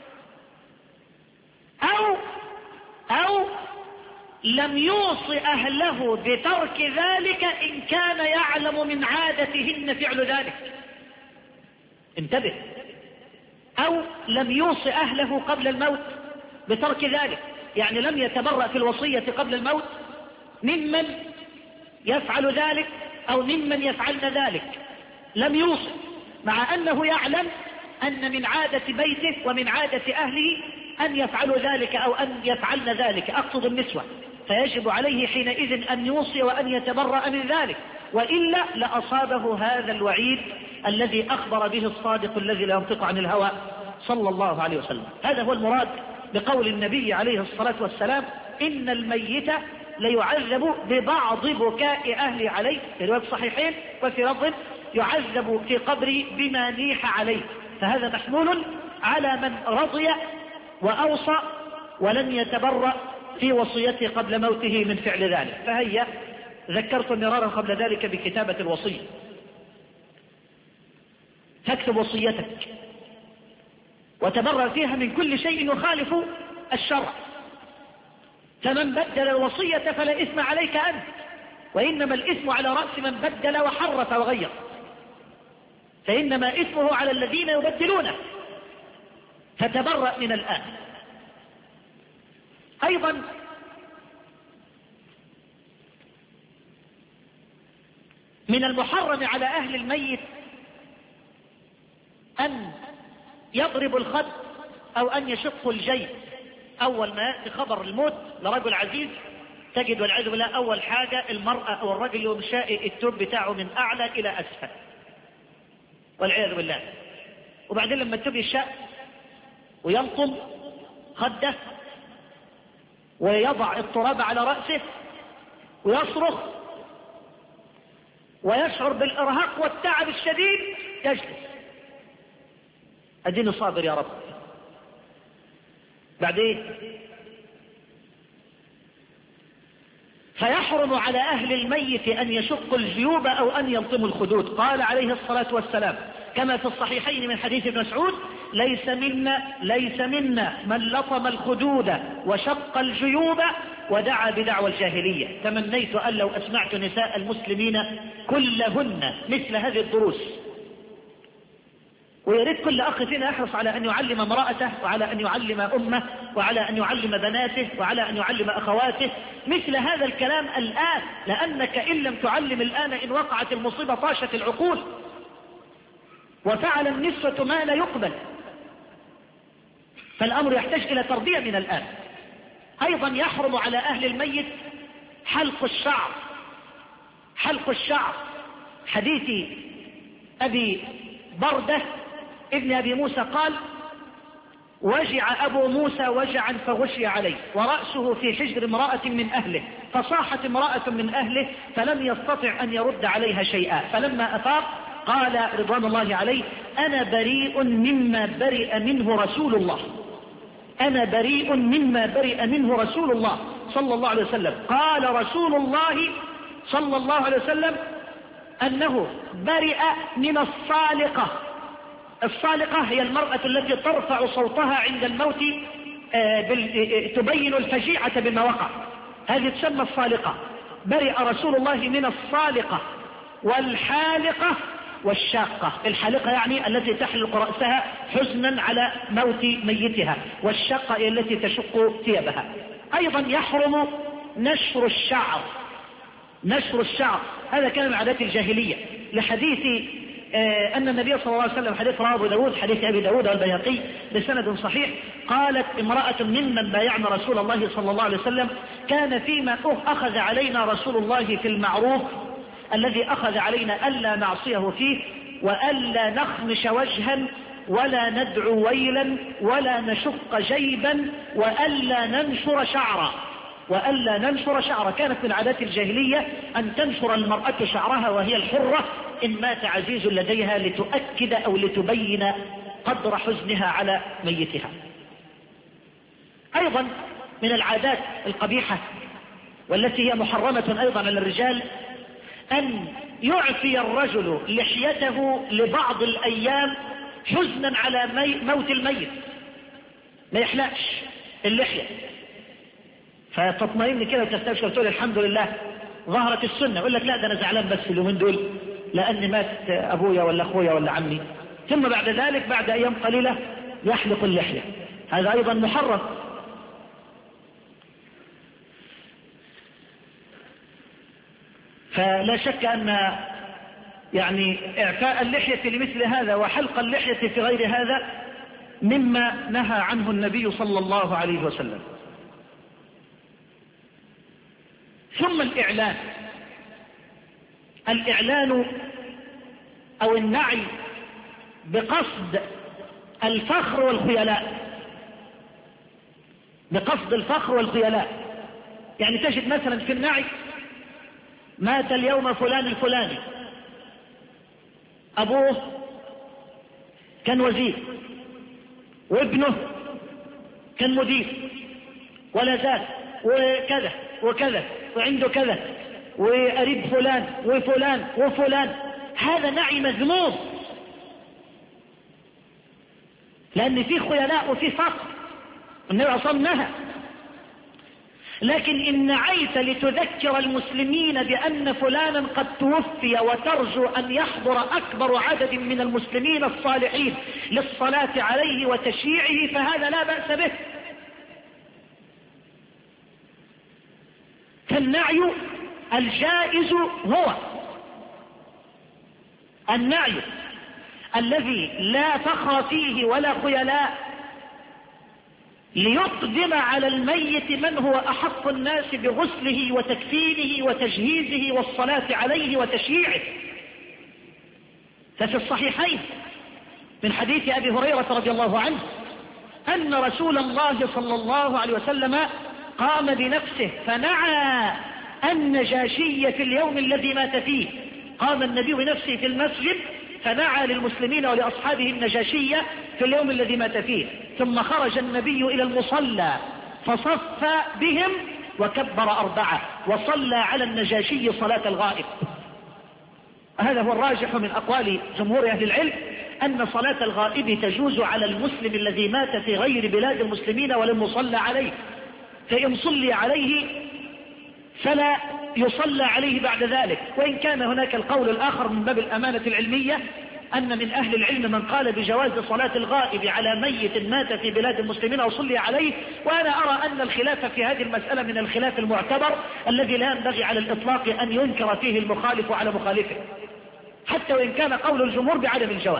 أو لم يوصي أهله بترك ذلك إن كان يعلم من عادتهن فعل ذلك. انتبه. أو لم يوصي أهله قبل الموت بترك ذلك، يعني لم يتبرأ في الوصية قبل الموت ممن يفعل ذلك أو ممن يفعلن ذلك، لم يوصي، مع أنه يعلم أن من عادة بيته ومن عادة أهله أن يفعلوا ذلك أو أن يفعلن ذلك، أقصد النسوة، فيجب عليه حينئذ أن يوصي وأن يتبرأ من ذلك، وإلا لأصابه هذا الوعيد الذي أخبر به الصادق الذي لا ينطق عن الهوى صلى الله عليه وسلم. هذا هو المراد بقول النبي عليه الصلاة والسلام: إن الميت ليعذب ببعض بكاء أهله عليه، في رواية الصحيحين، وفي لفظ يعذب في قبري بما نيح عليه. فهذا محمول على من رضي وأوصى ولم يتبرأ في وصيته قبل موته من فعل ذلك. فهيا ذكرت مرارا قبل ذلك بكتابة الوصية، تكتب وصيتك وتبرأ فيها من كل شيء يخالف الشرع. فمن بدل الوصية فلا إثم عليك أنت، وإنما الإثم على رأس من بدل وحرف وغير، فإنما إثمه على الذين يبدلونه، فتبرأ من الآن. أيضا من المحرم على أهل الميت أن يضرب الخد أو أن يشق الجيب. أول ما يأتي خبر الموت لرجل عزيز تجد والعياذ بالله أول حاجة المرأة أو الرجل يوم شائق التوب بتاعه من أعلى إلى أسفل والعياذ بالله، وبعدين لما التوب يشق ويلطم خده ويضع التراب على رأسه ويصرخ ويشعر بالإرهاق والتعب الشديد، يجلس أديني صابر يا رب. بعدين فيحرم على أهل الميت أن يشقوا الجيوب أو أن يلطموا الخدود. قال عليه الصلاة والسلام كما في الصحيحين من حديث ابن مسعود: ليس منا من لطم الخدود وشق الجيوب ودعا بدعوى الجاهلية. تمنيت أن لو أسمعت نساء المسلمين كلهن مثل هذه الدروس. ويريد كل أخ فينا يحرص على أن يعلم امرأته وعلى أن يعلم أمه وعلى أن يعلم بناته وعلى أن يعلم أخواته مثل هذا الكلام الآن، لأنك إن لم تعلم الآن إن وقعت المصيبة طاشت العقول وفعل النسوة ما لا يقبل، فالأمر يحتاج إلى تربية من الآن. أيضا يحرم على أهل الميت حلق الشعر. حلق الشعر، حديث أبي بردة ابن أبي موسى قال: وجع أبو موسى وجعا فغشي عليه ورأسه في حجر امرأة من أهله، فصاحت امرأة من أهله فلم يستطع أن يرد عليها شيئا، فلما أفاق قال رضوان الله عليه: أنا بريء مما برئ منه رسول الله. أنا بريء مما برئ منه رسول الله صلى الله عليه وسلم. قال رسول الله صلى الله عليه وسلم أنه برئ من الصالقة. الصالقة هي المرأة التي ترفع صوتها عند الموت تبين الفجيعة بما وقع، هذه تسمى الصالقة. برئ رسول الله من الصالقة والحالقة والشاقة. الحالقة يعني التي تحلق رأسها حزنا على موت ميتها، والشاقة التي تشق ثيابها. أيضا يحرم نشر الشعر. نشر الشعر هذا كان من عادات الجاهلية، لحديث أن النبي صلى الله عليه وسلم، حديث رواه أبو داود، حديث أبي داود والبيهقي بسند صحيح، قالت امرأة ممن بايعنا رسول الله صلى الله عليه وسلم: كان فيما أخذ علينا رسول الله في المعروف الذي أخذ علينا ألا نعصيه فيه، وألا نخمش وجها، ولا ندعو ويلا، ولا نشق جيبا، وألا ننشر شعرا. وألا ننشر شعرا. كانت من عادات الجاهلية أن تنشر المرأة شعرها وهي الحرة إن مات عزيز لديها، لتؤكد أو لتبين قدر حزنها على ميتها. أيضا من العادات القبيحة والتي هي محرمة أيضا على الرجال أن يعفي الرجل لحيته لبعض الأيام حزنا على موت الميت، ما يحلقش اللحية، فتطمئن كده وتستبشر تقول الحمد لله ظهرت السنة. يقول لك لا ده أنا زعلان بس اليومين دول لأن مات أبويا ولا أخويا ولا عمي، ثم بعد ذلك بعد أيام قليلة يحلق اللحية. هذا أيضا محرم. فلا شك أن يعني إعفاء اللحية لمثل هذا وحلق اللحية في غير هذا مما نهى عنه النبي صلى الله عليه وسلم. ثم الإعلان أو النعي بقصد الفخر والخيلاء. بقصد الفخر والخيلاء، يعني تجد مثلا في النعي: مات اليوم فلان الفلاني، أبوه كان وزير، وابنه كان مدير، ولا زال، وكذا وكذا، وعنده كذا، وقريب فلان وفلان وفلان. هذا نعي مذموم، لأن فيه خيلاء وفيه فقر، النبي عصمناها. لكن إن نعيت لتذكر المسلمين بأن فلانا قد توفي وترجو أن يحضر أكبر عدد من المسلمين الصالحين للصلاة عليه وتشييعه، فهذا لا بأس به. فالنعي الجائز هو النعي الذي لا فخر فيه ولا خيلاء، ليقدم على الميت من هو أحق الناس بغسله وتكفينه وتجهيزه والصلاة عليه وتشييعه. ففي الصحيحين من حديث أبي هريرة رضي الله عنه أن رسول الله صلى الله عليه وسلم قام بنفسه فنعى النجاشي في اليوم الذي مات فيه. قام النبي بنفسه في المسجد فنعى للمسلمين ولأصحابه النجاشية في اليوم الذي مات فيه، ثم خرج النبي إلى المصلى فصف بهم وكبر 4 وصلى على النجاشي صلاة الغائب. هذا هو الراجح من أقوال جمهور أهل العلم، أن صلاة الغائب تجوز على المسلم الذي مات في غير بلاد المسلمين ولم يصلى عليه، فإن صلي عليه فلا يصلى عليه بعد ذلك. وإن كان هناك القول الآخر من باب الأمانة العلمية أن من أهل العلم من قال بجواز صلاة الغائب على ميت مات في بلاد المسلمين وصلي عليه، وأنا أرى أن الخلاف في هذه المسألة من الخلاف المعتبر الذي لا ينبغي على الإطلاق أن ينكر فيه المخالف على مخالفه، حتى وإن كان قول الجمهور بعدم الجواز،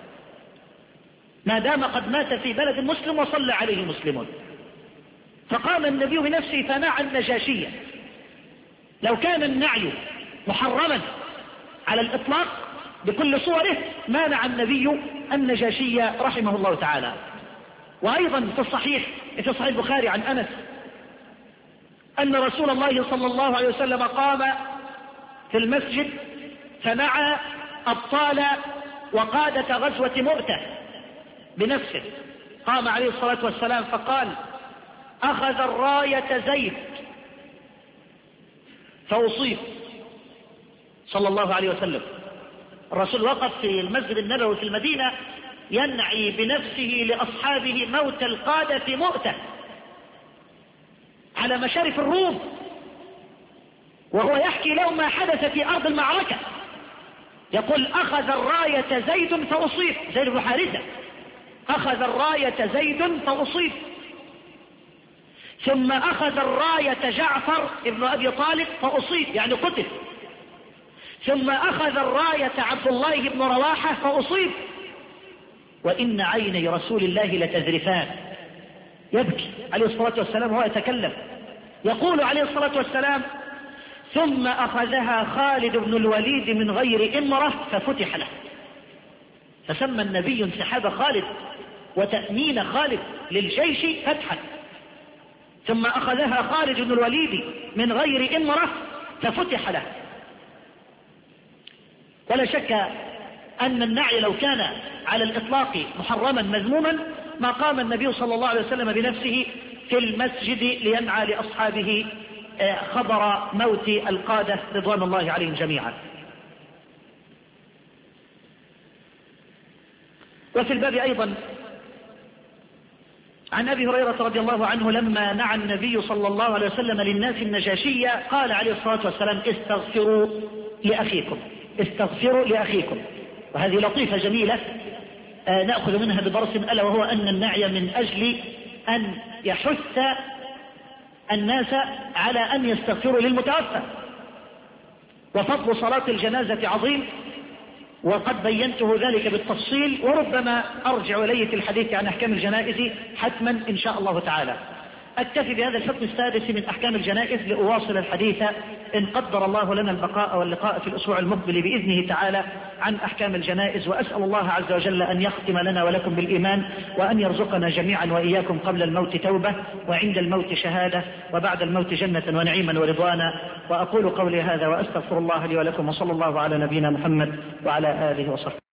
ما دام قد مات في بلد مسلم وصلى عليه المسلمون. فقام النبي بنفسه فنعى النجاشية. لو كان النعي محرما على الإطلاق بكل صوره ما نعى النبي النجاشية رحمه الله تعالى. وأيضا في صحيح البخاري عن أنس أن رسول الله صلى الله عليه وسلم قام في المسجد فنعى أبطال وقادة غزوة مؤتة بنفسه. قام عليه الصلاة والسلام فقال: أخذ الراية زيد فأصيب صلى الله عليه وسلم. الرسول وقف في المسجد النبوي في المدينة ينعي بنفسه لأصحابه موت القادة في مؤتة، على مشارف الروم، وهو يحكي لهم ما حدث في أرض المعركة. يقول أخذ الراية زيد فأصيب، زيد بن حارثة أخذ الراية زيد فأصيب، ثم أخذ الراية جعفر ابن أبي طالب فأصيب يعني قتل، ثم أخذ الراية عبد الله بن رواحة فأصيب، وإن عيني رسول الله لتذرفان. يبكي عليه الصلاة والسلام وهو يتكلم، يقول عليه الصلاة والسلام ثم أخذها خالد بن الوليد من غير إمرة ففتح له. فسمى النبي انسحاب خالد وتأمين خالد للجيش فتحا. ثم أخذها خالد بن الوليد من غير إمرة ففتح له. ولا شك أن النعي لو كان على الإطلاق محرما مذموما ما قام النبي صلى الله عليه وسلم بنفسه في المسجد لينعى لأصحابه خبر موت القادة رضوان الله عليهم جميعا. وفي الباب أيضا عن أبي هريرة رضي الله عنه لما نعى النبي صلى الله عليه وسلم للناس النجاشية قال عليه الصلاة والسلام استغفروا لأخيكم، استغفروا لأخيكم. وهذه لطيفة جميلة نأخذ منها بدرس، ألا وهو أن النعي من أجل أن يحث الناس على أن يستغفروا للمتوفى. وفضل صلاة الجنازة عظيم، وقد بينته ذلك بالتفصيل، وربما أرجع إليه في الحديث عن أحكام الجنائز حتما إن شاء الله تعالى. أكتفي بهذا الحكم السادس من أحكام الجنائز لأواصل الحديث إن قدر الله لنا البقاء واللقاء في الأسبوع المقبل بإذنه تعالى عن أحكام الجنائز. وأسأل الله عز وجل أن يختم لنا ولكم بالإيمان، وأن يرزقنا جميعا وإياكم قبل الموت توبة، وعند الموت شهادة، وبعد الموت جنة ونعيما ورضوانا. وأقول قولي هذا وأستغفر الله لي ولكم، وصلى الله على نبينا محمد وعلى آله وصحبه.